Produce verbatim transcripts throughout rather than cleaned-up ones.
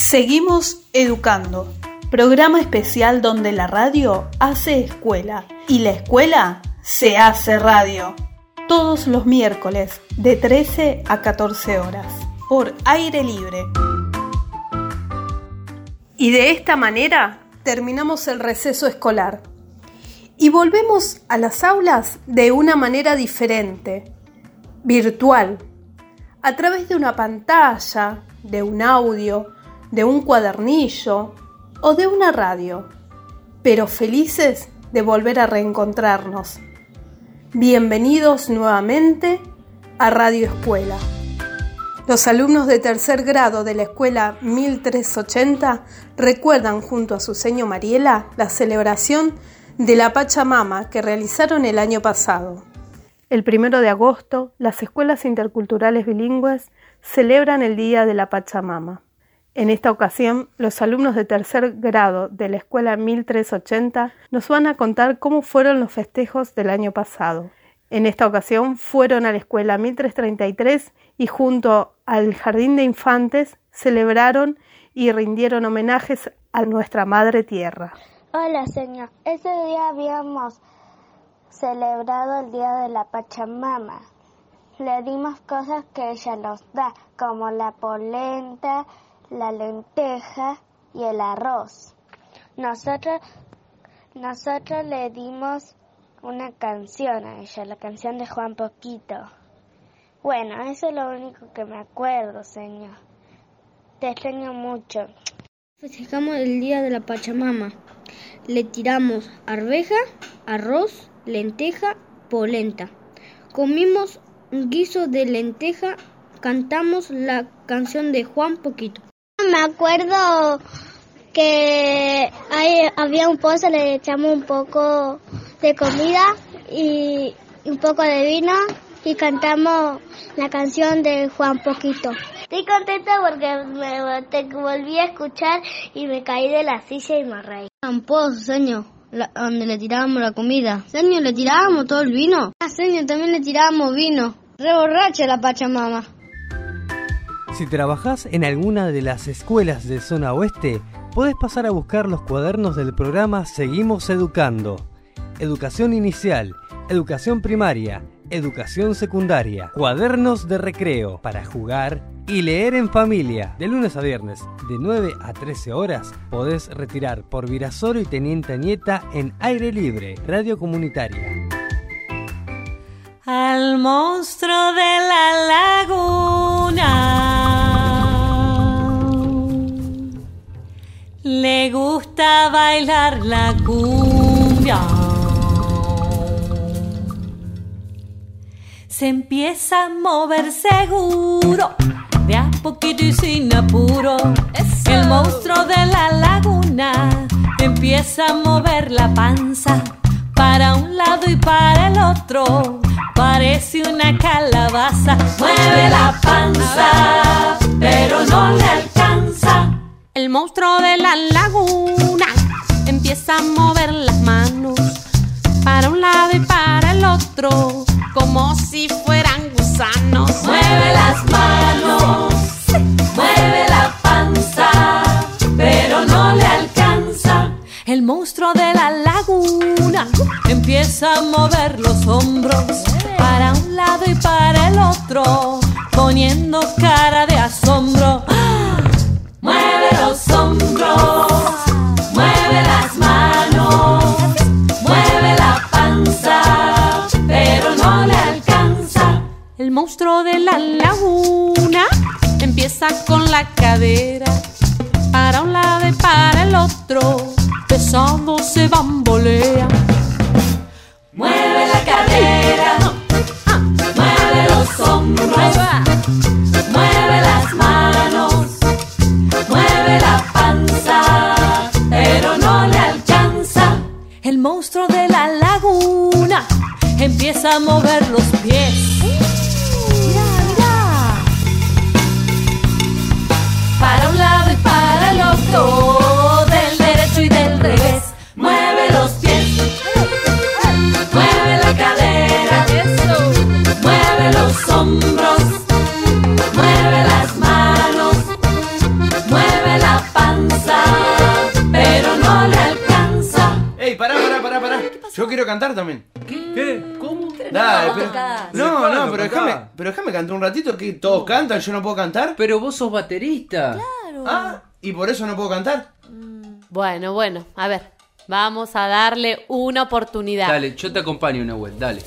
Seguimos educando, programa especial donde la radio hace escuela y la escuela se hace radio. Todos los miércoles de trece a catorce horas por Aire Libre. Y de esta manera terminamos el receso escolar y volvemos a las aulas de una manera diferente, virtual, a través de una pantalla, de un audio, de un cuadernillo o de una radio, pero felices de volver a reencontrarnos. Bienvenidos nuevamente a Radio Escuela. Los alumnos de tercer grado de la escuela mil trescientos ochenta recuerdan junto a su seño Mariela la celebración de la Pachamama que realizaron el año pasado. El primero de agosto, las escuelas interculturales bilingües celebran el Día de la Pachamama. En esta ocasión, los alumnos de tercer grado de la escuela mil trescientos ochenta nos van a contar cómo fueron los festejos del año pasado. En esta ocasión fueron a la escuela mil trescientos treinta y tres y junto al Jardín de Infantes celebraron y rindieron homenajes a nuestra Madre Tierra. Hola, señor. Ese día habíamos celebrado el Día de la Pachamama. Le dimos cosas que ella nos da, como la polenta, la lenteja y el arroz. Nosotros, nosotros le dimos una canción a ella, la canción de Juan Poquito. Bueno, eso es lo único que me acuerdo, señor. Te extraño mucho. Festejamos el Día de la Pachamama. Le tiramos arveja, arroz, lenteja, polenta. Comimos un guiso de lenteja, cantamos la canción de Juan Poquito. Me acuerdo que hay, había un pozo, le echamos un poco de comida y un poco de vino y cantamos la canción de Juan Poquito. Estoy contenta porque me te volví a escuchar y me caí de la silla y me reí. Un pozo, señor, la, donde le tirábamos la comida. Señor, le tirábamos todo el vino. Ah, señor, también le tirábamos vino. Re borracha la Pachamama. Si trabajás en alguna de las escuelas de zona oeste, podés pasar a buscar los cuadernos del programa Seguimos Educando. Educación inicial, educación primaria, educación secundaria, cuadernos de recreo para jugar y leer en familia. De lunes a viernes, de nueve a trece horas, podés retirar por Virasoro y Teniente Añeta en Aire Libre, Radio Comunitaria. Al monstruo de la laguna le gusta bailar la cumbia. Se empieza a mover seguro, de a poquito y sin apuro. ¡Eso! El monstruo de la laguna empieza a mover la panza para un lado y para el otro. Parece una calabaza. Mueve la panza, pero no le alcanza. El monstruo de la laguna empieza a mover las manos para un lado y para el otro, como si fueran gusanos. Mueve las manos, mueve la panza, pero no le alcanza. El monstruo de la laguna empieza a mover los hombros para un lado y para el otro, poniendo cara de asombro. ¡Ah! Mueve los hombros, mueve las manos, mueve la panza, pero no le alcanza. El monstruo de la laguna empieza con la cadera para un lado y para el otro, pesado se bambolea. Mueve la cadera, mueve los hombros, mueve las manos, mueve la panza, pero no le alcanza. El monstruo de la laguna empieza a mover los pies. Mira, mira. Para un lado y para el otro, del derecho y del revés. Mueve los pies, mueve la cadera, mueve los hombros, Yo quiero cantar también. ¿Qué? ¿Qué? ¿Cómo? Dale, no, pero, no, no, no, no, pero cantá. déjame, pero déjame cantar un ratito que todos cantan, yo no puedo cantar. Pero vos sos baterista. Claro. Ah, ¿y por eso no puedo cantar? Bueno, bueno, a ver, vamos a darle una oportunidad. Dale, yo te acompaño, Nahuel, dale.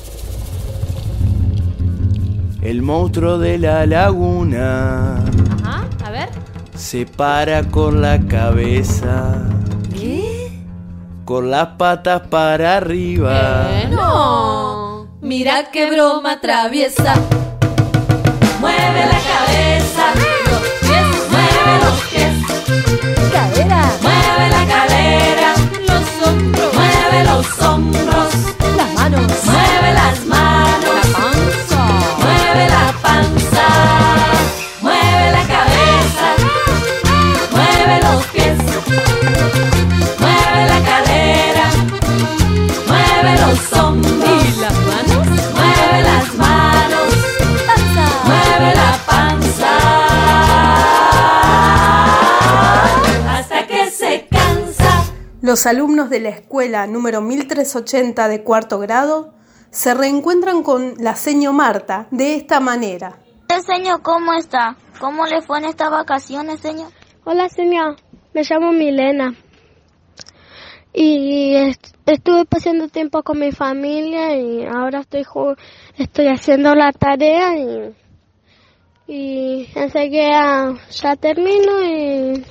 El monstruo de la laguna Ajá, a ver. se para con la cabeza, ¿Qué? con las patas para arriba. Eh, no. Mira qué broma traviesa. Mueve la cabeza, los pies, mueve los pies. Cadera. Mueve la cadera, los hombros. Mueve los hombros. Las manos. Mueve las manos. La panza. Mueve la panza. Mueve la cabeza. Mueve los pies. Mueve la cadera. Mueve los hombros. ¿Y las manos? Mueve las manos. Panza. Mueve la panza. Hasta que se cansa. Los alumnos de la escuela número mil trescientos ochenta de cuarto grado se reencuentran con la seño Marta de esta manera. Señor, ¿cómo está? ¿Cómo le fue en estas vacaciones, señor? Hola, señor. Me llamo Milena. Y est- estuve pasando tiempo con mi familia y ahora estoy ju- estoy haciendo la tarea y, y enseguida ya termino y,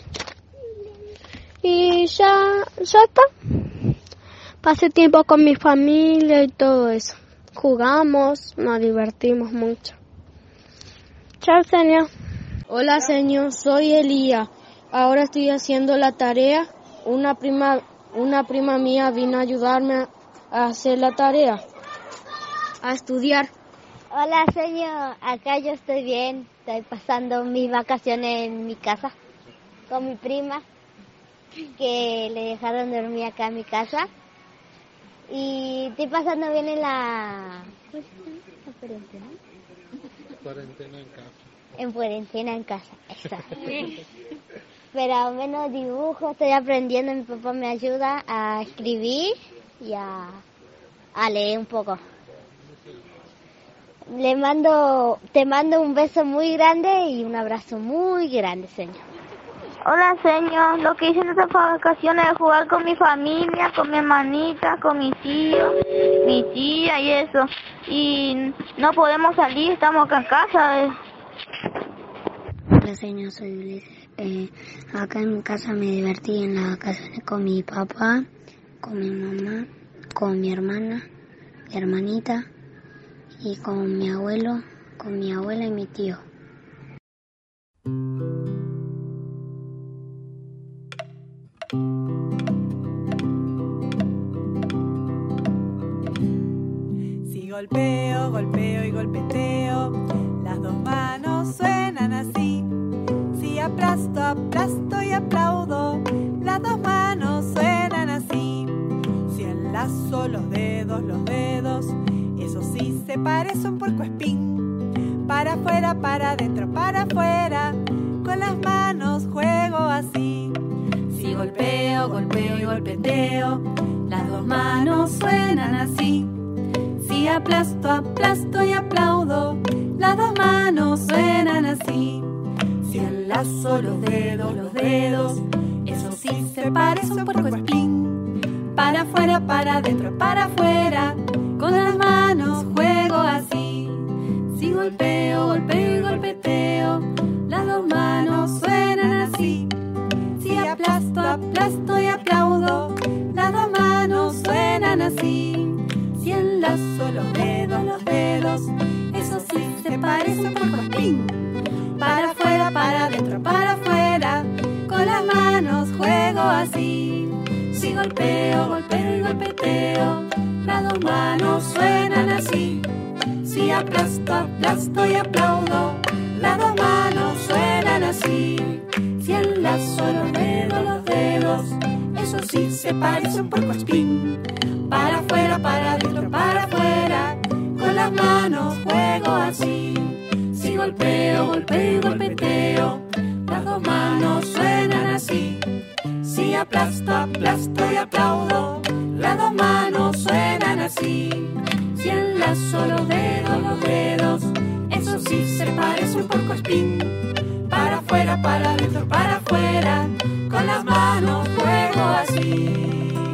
y ya, ya está. Pasé tiempo con mi familia y todo eso. Jugamos, nos divertimos mucho. Chao, señor. Hola, señor, soy Elía. Ahora estoy haciendo la tarea. Una prima, una prima mía vino a ayudarme a hacer la tarea, a estudiar. Hola, señor. Acá yo estoy bien. Estoy pasando mis vacaciones en mi casa con mi prima, que le dejaron dormir acá en mi casa. Y estoy pasando bien en la... ¿cómo se llama? ¿La cuarentena? Cuarentena en casa. En cuarentena en casa, exacto. Pero al menos dibujo, estoy aprendiendo, mi papá me ayuda a escribir y a, a leer un poco. Le mando, te mando un beso muy grande y un abrazo muy grande, señor. Hola, señor. Lo que hice en estas vacaciones es jugar con mi familia, con mi hermanita, con mi tío, mi tía y eso. Y no podemos salir, estamos acá en casa. Hola, señor, soy Ulises. Eh, acá en mi casa me divertí en las vacaciones con mi papá, con mi mamá, con mi hermana, mi hermanita y con mi abuelo, con mi abuela y mi tío. Si golpeo, golpeo y golpeteo, las dos manos suenan así. Si aplasto, aplasto y aplaudo, las dos manos suenan así. Si enlazo los dedos, los dedos, eso sí se parece un puercoespín. Para afuera, para adentro, para afuera, con las manos juego así. Si golpeo, golpeo y golpeteo, las dos manos suenan así. Si aplasto, aplasto y aplaudo, las dos manos suenan así. Si enlazo los dedos, los dedos, eso sí se parece un puercoespín. Para afuera, para adentro, para afuera, con las manos juego así. Si golpeo, golpeo y golpeteo, las dos manos suenan así. Si aplasto, aplasto y aplaudo, las dos manos suenan así. Si enlazo los dedos, los dedos, eso sí se parece un puercoespín. Para afuera, para adentro, para afuera, con las manos juego así. Si golpeo, golpeo y golpeteo, las dos manos suenan así. Si aplasto, aplasto y aplaudo, las dos manos suenan así. Si enlazo los dedos, los dedos, eso sí se parece un puercoespín. Para afuera, para adentro, para afuera, con las manos juego así. Si golpeo, golpeo y golpeteo, las dos manos suenan así. Si aplasto, aplasto y aplaudo, las dos manos suenan así. Si enlazo los dedos, los dedos, eso sí se parece un poco a spin. Para afuera, para adentro, para afuera, con las manos juego así.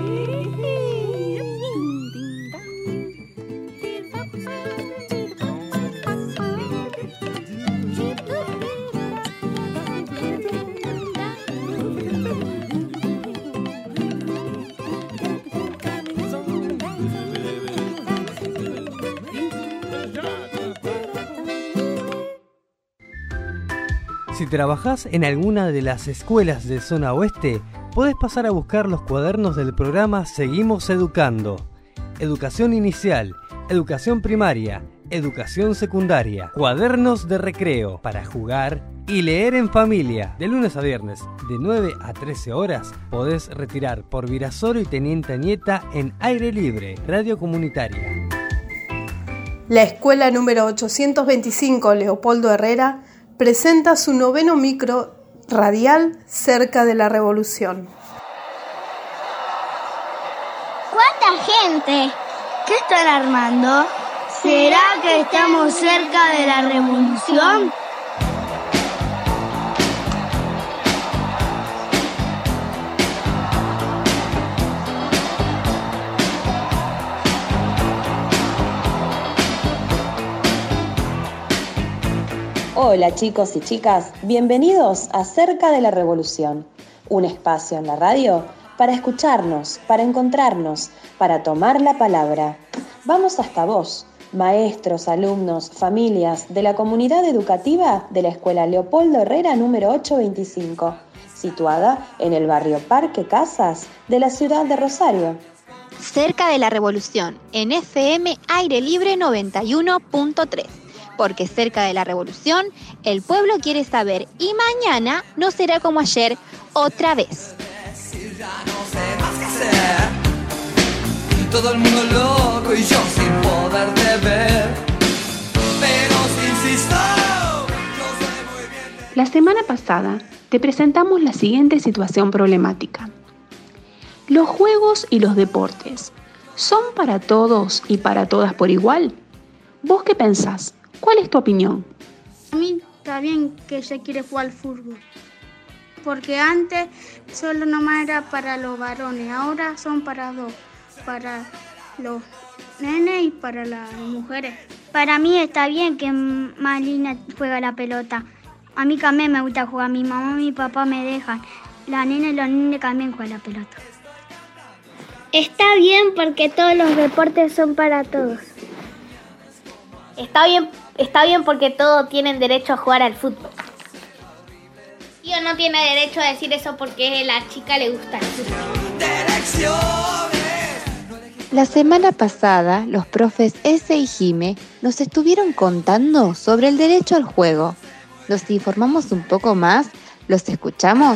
Si trabajás en alguna de las escuelas de zona oeste, podés pasar a buscar los cuadernos del programa Seguimos Educando. Educación inicial, educación primaria, educación secundaria, cuadernos de recreo para jugar y leer en familia. De lunes a viernes, de nueve a trece horas, podés retirar por Virasoro y Teniente Añeta en Aire Libre, Radio Comunitaria. La escuela número ochocientos veinticinco Leopoldo Herrera presenta su noveno micro radial Cerca de la Revolución. ¿Cuánta gente? ¿Qué están armando? ¿Será que estamos cerca de la revolución? Hola chicos y chicas, bienvenidos a Cerca de la Revolución, un espacio en la radio para escucharnos, para encontrarnos, para tomar la palabra. Vamos hasta vos, maestros, alumnos, familias de la comunidad educativa de la Escuela Leopoldo Herrera número ochocientos veinticinco, situada en el barrio Parque Casas de la ciudad de Rosario. Cerca de la Revolución, en F M Aire Libre noventa y uno punto tres. Porque cerca de la revolución, el pueblo quiere saber y mañana no será como ayer otra vez. Todo el mundo loco y yo sin poderte ver, pero si insisto, yo sé muy bien. La semana pasada te presentamos la siguiente situación problemática. ¿Los juegos y los deportes son para todos y para todas por igual? ¿Vos qué pensás? ¿Cuál es tu opinión? A mí está bien que ella quiere jugar al fútbol, porque antes solo nomás era para los varones, ahora son para dos, para los nenes y para las mujeres. Para mí está bien que Malina juega la pelota. A mí también me gusta jugar, mi mamá y mi papá me dejan. La nena y los nenes también juegan la pelota. Está bien porque todos los deportes son para todos. Está bien, está bien porque todos tienen derecho a jugar al fútbol. Tío no tiene derecho a decir eso porque a la chica le gusta el fútbol. La semana pasada, los profes S y Jime nos estuvieron contando sobre el derecho al juego. ¿Los informamos un poco más? ¿Los escuchamos?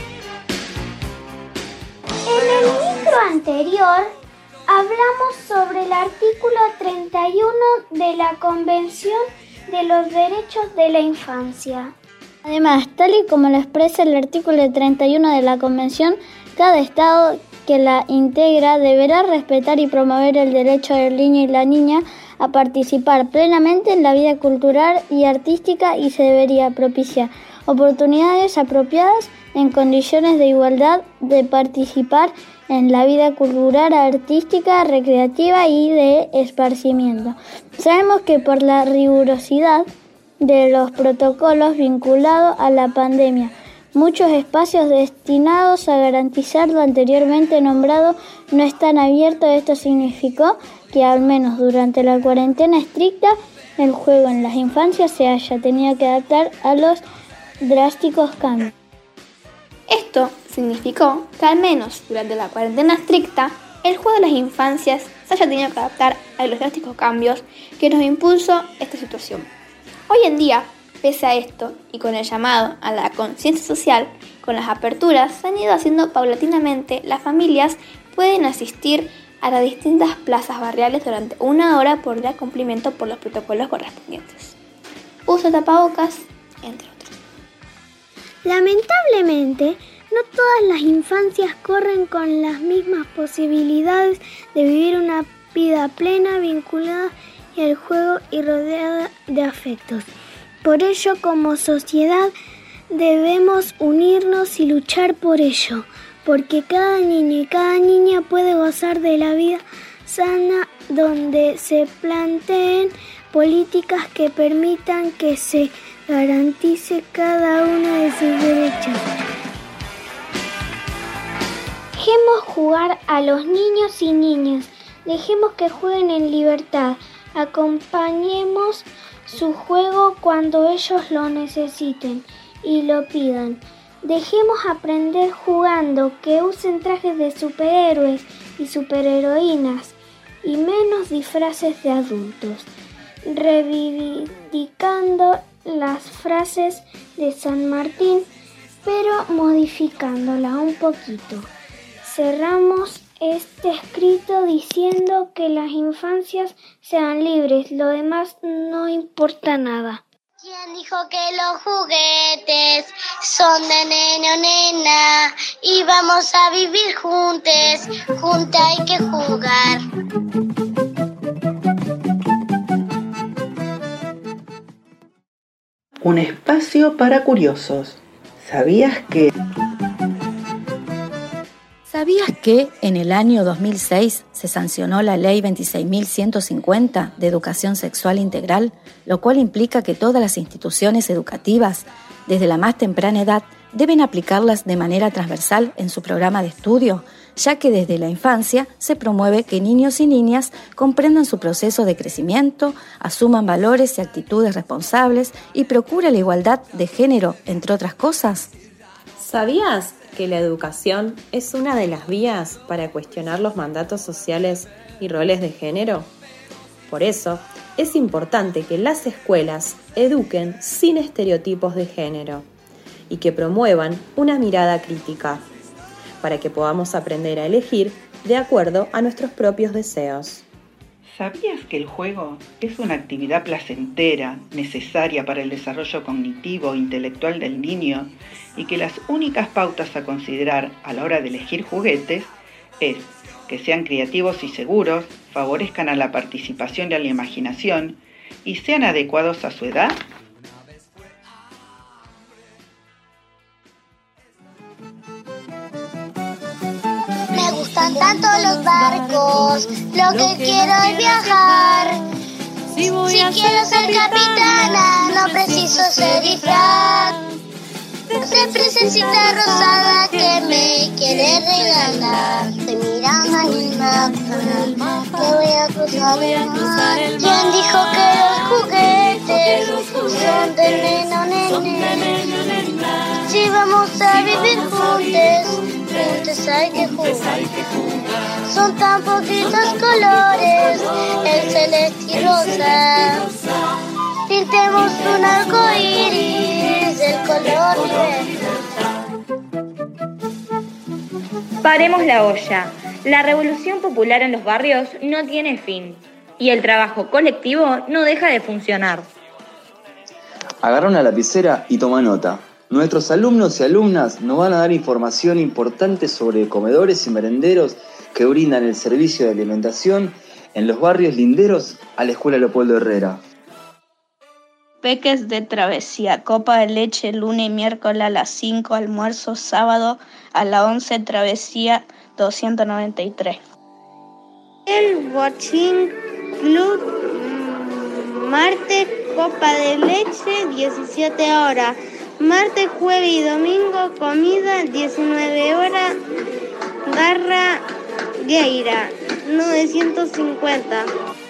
En el micro anterior hablamos sobre el artículo treinta y uno de la Convención de los Derechos de la Infancia. Además, tal y como lo expresa el artículo treinta y uno de la Convención, cada Estado que la integra deberá respetar y promover el derecho del niño y la niña a participar plenamente en la vida cultural y artística y se debería propiciar oportunidades apropiadas en condiciones de igualdad de participar en la vida cultural, artística, recreativa y de esparcimiento. Sabemos que por la rigurosidad de los protocolos vinculados a la pandemia, muchos espacios destinados a garantizar lo anteriormente nombrado no están abiertos. Esto significó que al menos durante la cuarentena estricta, el juego en las infancias se haya tenido que adaptar a los drásticos cambios. Esto significó que al menos durante la cuarentena estricta, el juego de las infancias se haya tenido que adaptar a los drásticos cambios que nos impuso esta situación. Hoy en día, pese a esto y con el llamado a la conciencia social, con las aperturas se han ido haciendo paulatinamente, las familias pueden asistir a las distintas plazas barriales durante una hora por día cumplimiento por los protocolos correspondientes. Uso de tapabocas, entre otros. Lamentablemente, No todas las infancias corren con las mismas posibilidades de vivir una vida plena, vinculada al juego y rodeada de afectos. Por ello, como sociedad, debemos unirnos y luchar por ello, porque cada niño y cada niña puede gozar de la vida sana donde se planteen políticas que permitan que se garantice cada uno de sus derechos. Dejemos jugar a los niños y niñas, dejemos que jueguen en libertad, acompañemos su juego cuando ellos lo necesiten y lo pidan. Dejemos aprender jugando, que usen trajes de superhéroes y superheroínas y menos disfraces de adultos, reivindicando las frases de San Martín, pero modificándola un poquito. Cerramos este escrito diciendo que las infancias sean libres, lo demás no importa nada. ¿Quién dijo que los juguetes son de nene o nena? Y vamos a vivir juntos, juntos hay que jugar. Un espacio para curiosos. ¿Sabías que... ¿Sabías que en el año dos mil seis se sancionó la Ley veintiséis mil ciento cincuenta de Educación Sexual Integral, lo cual implica que todas las instituciones educativas, desde la más temprana edad, deben aplicarlas de manera transversal en su programa de estudio, ya que desde la infancia se promueve que niños y niñas comprendan su proceso de crecimiento, asuman valores y actitudes responsables y procuren la igualdad de género, entre otras cosas? ¿Sabías que la educación es una de las vías para cuestionar los mandatos sociales y roles de género? Por eso, es importante que las escuelas eduquen sin estereotipos de género y que promuevan una mirada crítica, para que podamos aprender a elegir de acuerdo a nuestros propios deseos. ¿Sabías que el juego es una actividad placentera, necesaria para el desarrollo cognitivo e intelectual del niño y que las únicas pautas a considerar a la hora de elegir juguetes es que sean creativos y seguros, favorezcan a la participación y a la imaginación y sean adecuados a su edad? Me gustan tanto los barcos, lo que quiero es viajar. Si, si quiero ser capitana, no preciso ser disfraz. De princesita rosada que me quiere regalar. Estoy mirando el mapa, que voy a cruzar el mar. ¿Quién dijo que los juguetes son de nena o nene? Si vamos a vivir juntos, juntos hay que jugar. Son tan poquitos colores, el celeste y rosa. Pintemos un arco iris del color verde. Paremos la olla. La revolución popular en los barrios no tiene fin y el trabajo colectivo no deja de funcionar. Agarra una lapicera y toma nota. Nuestros alumnos y alumnas nos van a dar información importante sobre comedores y merenderos que brindan el servicio de alimentación en los barrios linderos a la Escuela Leopoldo Herrera. Peques de travesía, copa de leche lunes y miércoles a las cinco, almuerzo sábado a las once, travesía doscientos noventa y tres. El Watching Club, martes, copa de leche, diecisiete horas. Martes, jueves y domingo, comida, diecinueve horas, garra gueira, novecientos cincuenta.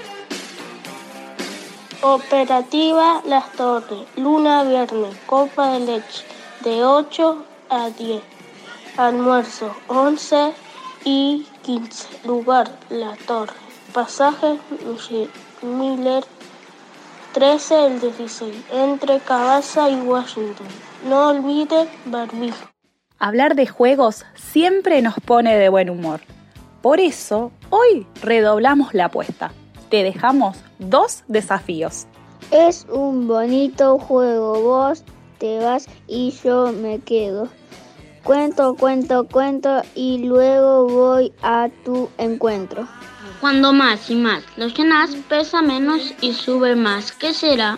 Operativa Las Torres, luna viernes, copa de leche, de ocho a diez. Almuerzo, once y quince. Lugar, La Torre. Pasaje, Miller, trece el dieciséis, entre Cabaza y Washington. No olvide barbijo. Hablar de juegos siempre nos pone de buen humor. Por eso, hoy redoblamos la apuesta. Te dejamos dos desafíos. Es un bonito juego, vos te vas y yo me quedo. Cuento, cuento, cuento y luego voy a tu encuentro. Cuando más y más lo llenas, pesa menos y sube más. ¿Qué será?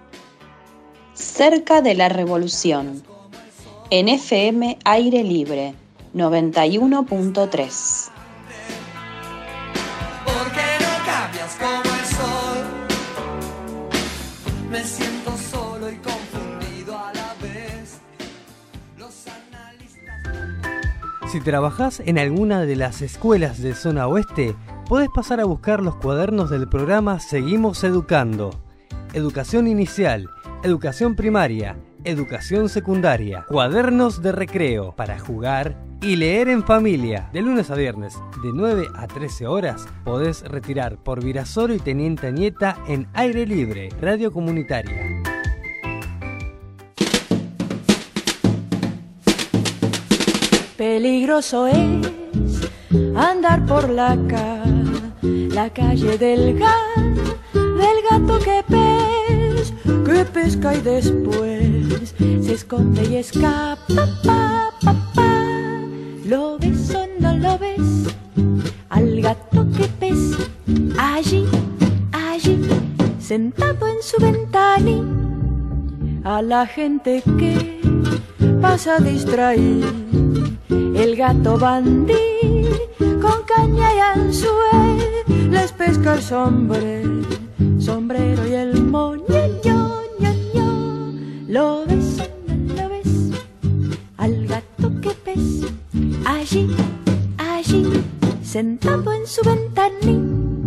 Cerca de la revolución. En F M Aire Libre noventa y uno punto tres. Porque no cambias como el sol. Me siento solo y confundido a la vez. Los analistas... Si trabajás en alguna de las escuelas de zona oeste, podés pasar a buscar los cuadernos del programa Seguimos Educando. Educación inicial, educación primaria, educación secundaria, cuadernos de recreo para jugar y leer en familia. De lunes a viernes, de nueve a trece horas, podés retirar por Virasoro y Teniente Añeta en Aire Libre, Radio Comunitaria. Peligroso es andar por la ca, la calle del gato, del gato que pez, que pesca y después se esconde y escapa, pa, pa, pa. ¿Lo ves o no lo ves? Al gato que pez, allí, allí, sentado en su ventanilla, a la gente que pasa distraída. El gato bandí con caña y anzuel les pesca el sombrero, sombrero y el moño, ño, ño, ño. ¿Lo ves o no lo ves? Al gato que pez, allí, allí, sentado en su ventanilla.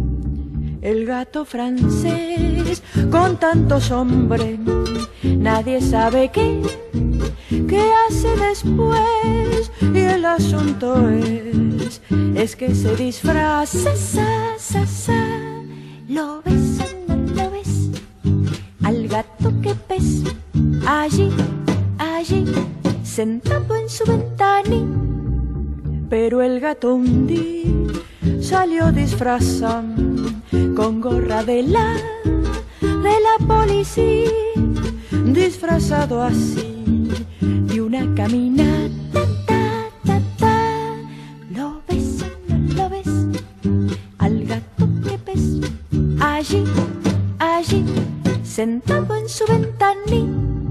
El gato francés con tantos hombres, nadie sabe qué, qué hace después. Y el asunto es, es que se disfraza, sa, sa, sa. ¿Lo ves o no lo ves? Al gato que pez, allí, allí, sentado en su ventanilla. Pero el gato un día salió disfrazado con gorra de la, de la policía, disfrazado así de una caminata. Ta, ta, ta. ¿Lo ves o no lo ves? Al gato que pez, allí, allí, sentado en su ventanilla,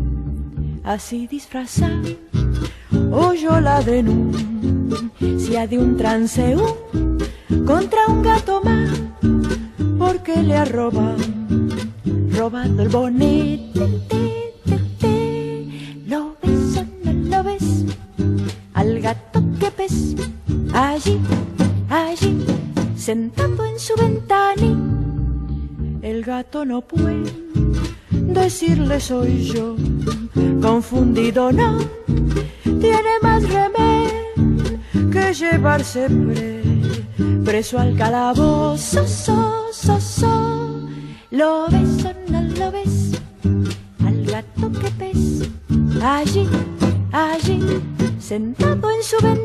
así disfrazado, oyó la denuncia de un transeúnte contra un gato más, porque le ha robado, robado el bonete. Te, te, te. ¿Lo ves o no lo ves? Al gato que pez, allí, allí, sentado en su ventanilla. El gato no puede decirle soy yo, confundido no, tiene más remedio que llevarse pre, preso al calabozo, so, so, so. ¿Lo ves o no lo ves? Al gato que pez, allí, allí, sentado en su ventana.